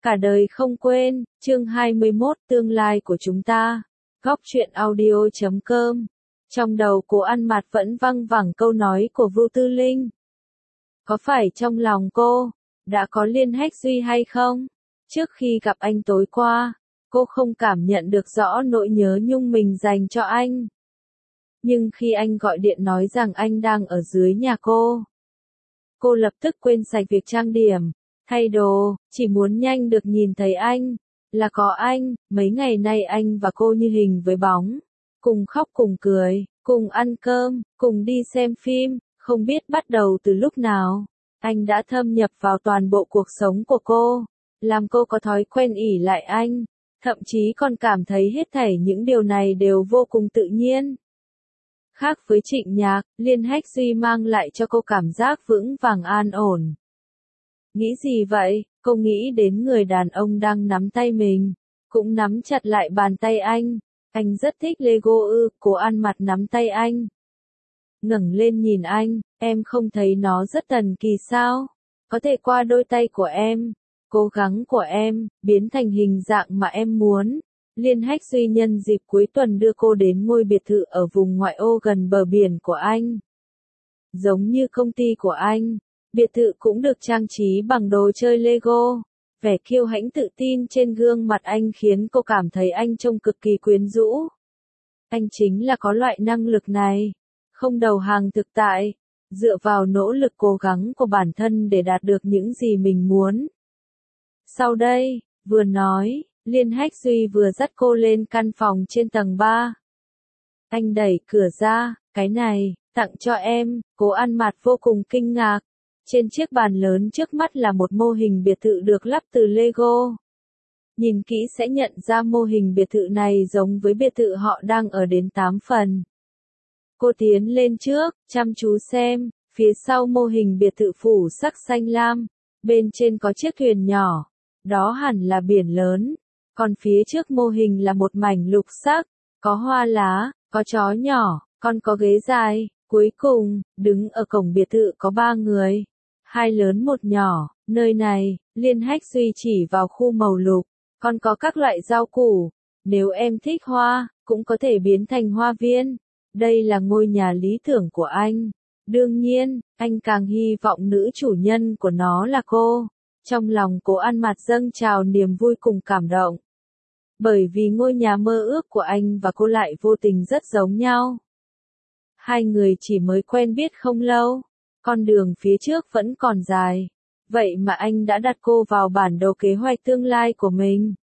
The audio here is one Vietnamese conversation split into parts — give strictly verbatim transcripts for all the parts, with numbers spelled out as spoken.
Cả đời không quên, chương hai mươi mốt, tương lai của chúng ta. Góc truyện audio chấm com. Trong đầu Cố Ăn Mạt vẫn văng vẳng câu nói của Vu Tư Linh. Có phải trong lòng cô đã có Liên Hách Duy hay không? Trước khi gặp anh tối qua, cô không cảm nhận được rõ nỗi nhớ nhung mình dành cho anh. Nhưng khi anh gọi điện nói rằng anh đang ở dưới nhà cô, cô lập tức quên sạch việc trang điểm, thay đồ, chỉ muốn nhanh được nhìn thấy anh, là có anh. Mấy ngày nay anh và cô như hình với bóng, cùng khóc cùng cười, cùng ăn cơm, cùng đi xem phim, không biết bắt đầu từ lúc nào, anh đã thâm nhập vào toàn bộ cuộc sống của cô, làm cô có thói quen ỷ lại anh, thậm chí còn cảm thấy hết thảy những điều này đều vô cùng tự nhiên. Khác với Trịnh Nhạc, Liên Hách Duy mang lại cho cô cảm giác vững vàng an ổn. Nghĩ gì vậy? Cô nghĩ đến người đàn ông đang nắm tay mình, cũng nắm chặt lại bàn tay anh. Anh rất thích Lego ư? Cố Ăn Mạt nắm tay anh, ngẩng lên nhìn anh, em không thấy nó rất thần kỳ sao? Có thể qua đôi tay của em, cố gắng của em, biến thành hình dạng mà em muốn. Liên Hách Duy nhân dịp cuối tuần đưa cô đến ngôi biệt thự ở vùng ngoại ô gần bờ biển của anh. Giống như công ty của anh, biệt thự cũng được trang trí bằng đồ chơi Lego. Vẻ kiêu hãnh tự tin trên gương mặt anh khiến cô cảm thấy anh trông cực kỳ quyến rũ. Anh chính là có loại năng lực này, không đầu hàng thực tại, dựa vào nỗ lực cố gắng của bản thân để đạt được những gì mình muốn. Sau đây, vừa nói, Liên Hách Duy vừa dắt cô lên căn phòng trên tầng ba. Anh đẩy cửa ra, cái này, tặng cho em. Cố Ăn Mạt vô cùng kinh ngạc. Trên chiếc bàn lớn trước mắt là một mô hình biệt thự được lắp từ Lego. Nhìn kỹ sẽ nhận ra mô hình biệt thự này giống với biệt thự họ đang ở đến tám phần. Cô tiến lên trước, chăm chú xem, phía sau mô hình biệt thự phủ sắc xanh lam, bên trên có chiếc thuyền nhỏ, đó hẳn là biển lớn. Còn phía trước mô hình là một mảnh lục sắc, có hoa lá, có chó nhỏ, còn có ghế dài. Cuối cùng, đứng ở cổng biệt thự có ba người, hai lớn một nhỏ. Nơi này, Liên Hách Duy chỉ vào khu màu lục, còn có các loại rau củ. Nếu em thích hoa, cũng có thể biến thành hoa viên. Đây là ngôi nhà lý tưởng của anh. Đương nhiên, anh càng hy vọng nữ chủ nhân của nó là cô. Trong lòng Cố Ăn Mạt dâng trào niềm vui cùng cảm động. Bởi vì ngôi nhà mơ ước của anh và cô lại vô tình rất giống nhau. Hai người chỉ mới quen biết không lâu, con đường phía trước vẫn còn dài. Vậy mà anh đã đặt cô vào bản đồ kế hoạch tương lai của mình.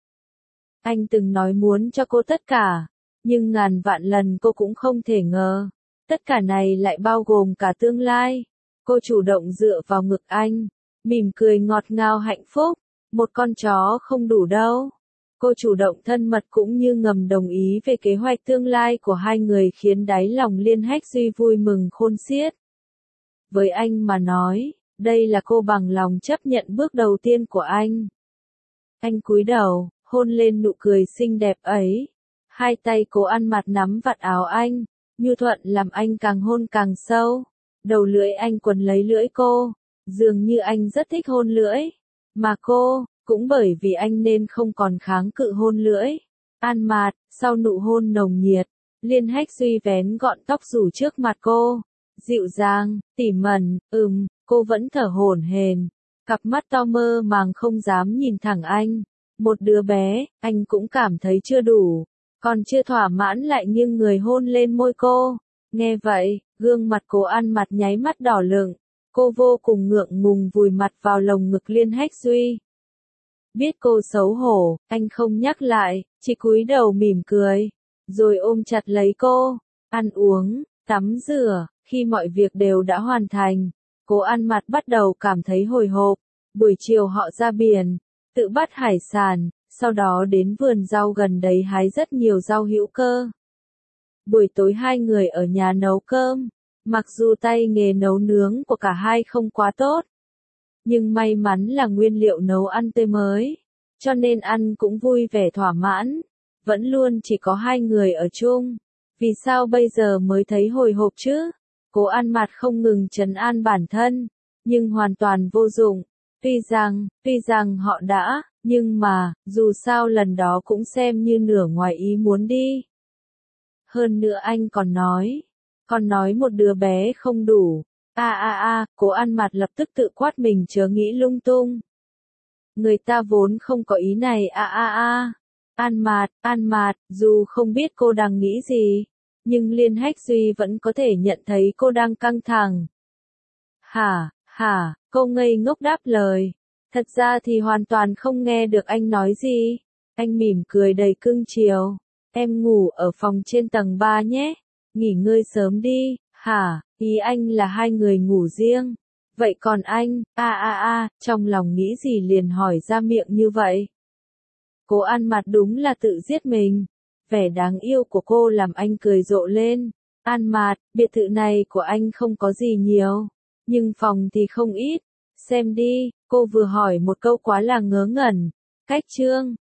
Anh từng nói muốn cho cô tất cả, nhưng ngàn vạn lần cô cũng không thể ngờ. Tất cả này lại bao gồm cả tương lai. Cô chủ động dựa vào ngực anh, mỉm cười ngọt ngào hạnh phúc. Một con chó không đủ đâu. Cô chủ động thân mật cũng như ngầm đồng ý về kế hoạch tương lai của hai người khiến đáy lòng Liên Hách Duy vui mừng khôn xiết. Với anh mà nói, đây là cô bằng lòng chấp nhận bước đầu tiên của anh. Anh cúi đầu, hôn lên nụ cười xinh đẹp ấy. Hai tay Cố Ăn Mạt nắm vạt áo anh, nhu thuận làm anh càng hôn càng sâu. Đầu lưỡi anh quấn lấy lưỡi cô, dường như anh rất thích hôn lưỡi. Mà cô, cũng bởi vì anh nên không còn kháng cự hôn lưỡi. Ăn Mạt, sau nụ hôn nồng nhiệt, Liên Hách Duy vén gọn tóc rủ trước mặt cô. Dịu dàng, tỉ mẩn, ừm, cô vẫn thở hổn hển. Cặp mắt to mơ màng không dám nhìn thẳng anh. Một đứa bé, anh cũng cảm thấy chưa đủ. Còn chưa thỏa mãn lại nghiêng người hôn lên môi cô. Nghe vậy, gương mặt Cố Ăn Mạt nháy mắt đỏ lựng. Cô vô cùng ngượng ngùng vùi mặt vào lồng ngực Liên Hách Duy. Biết cô xấu hổ, anh không nhắc lại, chỉ cúi đầu mỉm cười, rồi ôm chặt lấy cô. Ăn uống, tắm rửa, khi mọi việc đều đã hoàn thành, Cố Ăn Mạt bắt đầu cảm thấy hồi hộp. Buổi chiều họ ra biển, tự bắt hải sản, sau đó đến vườn rau gần đấy hái rất nhiều rau hữu cơ. Buổi tối hai người ở nhà nấu cơm, mặc dù tay nghề nấu nướng của cả hai không quá tốt, nhưng may mắn là nguyên liệu nấu ăn tươi mới, cho nên ăn cũng vui vẻ thỏa mãn. Vẫn luôn chỉ có hai người ở chung. Vì sao bây giờ mới thấy hồi hộp chứ? Cố Ăn Mạt không ngừng trấn an bản thân, nhưng hoàn toàn vô dụng. Tuy rằng, tuy rằng họ đã Nhưng mà, dù sao lần đó cũng xem như nửa ngoài ý muốn đi. Hơn nữa anh còn nói, còn nói một đứa bé không đủ. A a a, Cố An Mạt lập tức tự quát mình chớ nghĩ lung tung. Người ta vốn không có ý này a a a. An Mạt, An Mạt, dù không biết cô đang nghĩ gì, nhưng Liên Hách Duy vẫn có thể nhận thấy cô đang căng thẳng. Hả, hả, cô ngây ngốc đáp lời. Thật ra thì hoàn toàn không nghe được anh nói gì. Anh mỉm cười đầy cưng chiều. Em ngủ ở phòng trên tầng ba nhé. Nghỉ ngơi sớm đi. Hả, ý anh là hai người ngủ riêng. Vậy còn anh, a a a, trong lòng nghĩ gì liền hỏi ra miệng như vậy. Cố An Mạt đúng là tự giết mình. Vẻ đáng yêu của cô làm anh cười rộ lên. An Mạt, biệt thự này của anh không có gì nhiều, nhưng phòng thì không ít. Xem đi, cô vừa hỏi một câu quá là ngớ ngẩn. Cách trương,